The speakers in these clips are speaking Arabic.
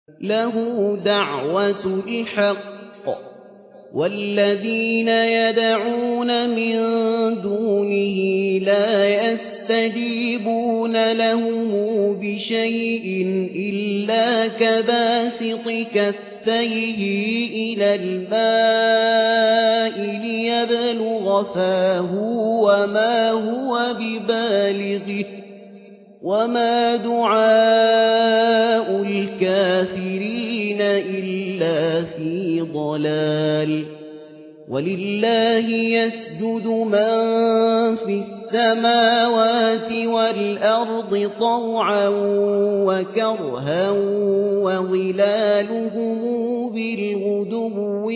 له دعوة الحق والذين يدعون من دونه لا يستجيبون لهم بشيء إلا كباسط كفيه إلى الماء ليبلغ فاه وما هو ببالغه وما دعاء الكافرين إلا في ضلال ولله يسجد من في السماوات والأرض طوعا وكرها وظلالهم بالغدو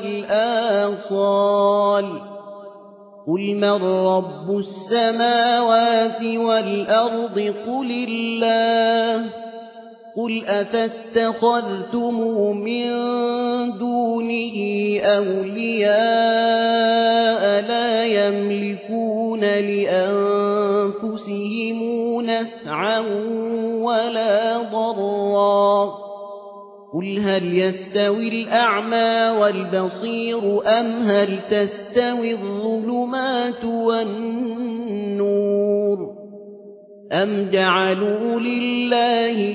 والآصال قل من رب السماوات والأرض قل الله قل أفاتخذتم من دونه أولياء لا يملكون لأنفسهم نفعا ولا ضرا قل هل يستوي الأعمى والبصير أم هل تستوي الظلمات والنور أم جعلوا لله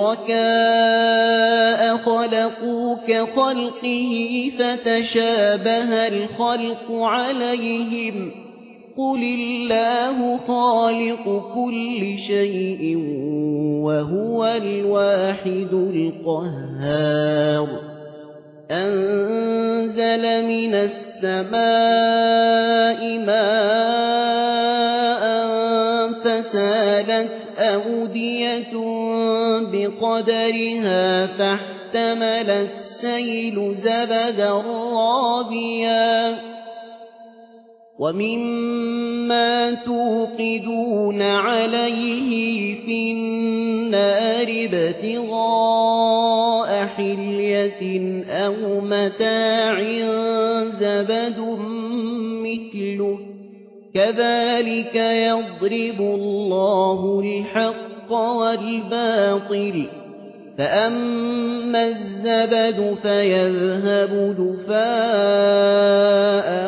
شركاء خلقوا كخلقه فتشابه الخلق عليهم قل الله خالق كل شيء وهو الواحد القهار أنزل من السماء ماء فسالت أودية بقدرها فاحتمل السيل زبدا رابيا ومما توقدون عليه في النار ابتغاء حلية أو متاع زبد مثله كذلك يضرب الله الحق والباطل فأما الزبد فيذهب دفاء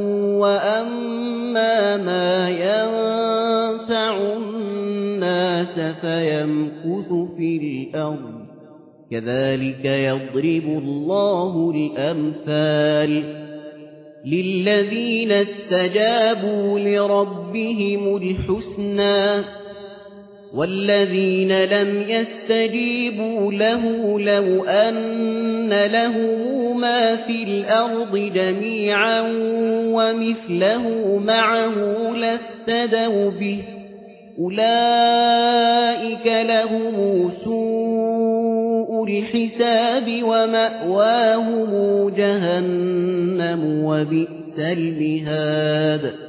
وأما ما ينفع الناس فيمكث في الأرض كذلك يضرب الله الأمثال للذين استجابوا لربهم الحسنى والذين لم يستجيبوا له لو أن له ما في الأرض جميعا ومثله معه لافتدوا به أولئك لهم سوء الحساب ومأواهم جهنم وبئس المهاد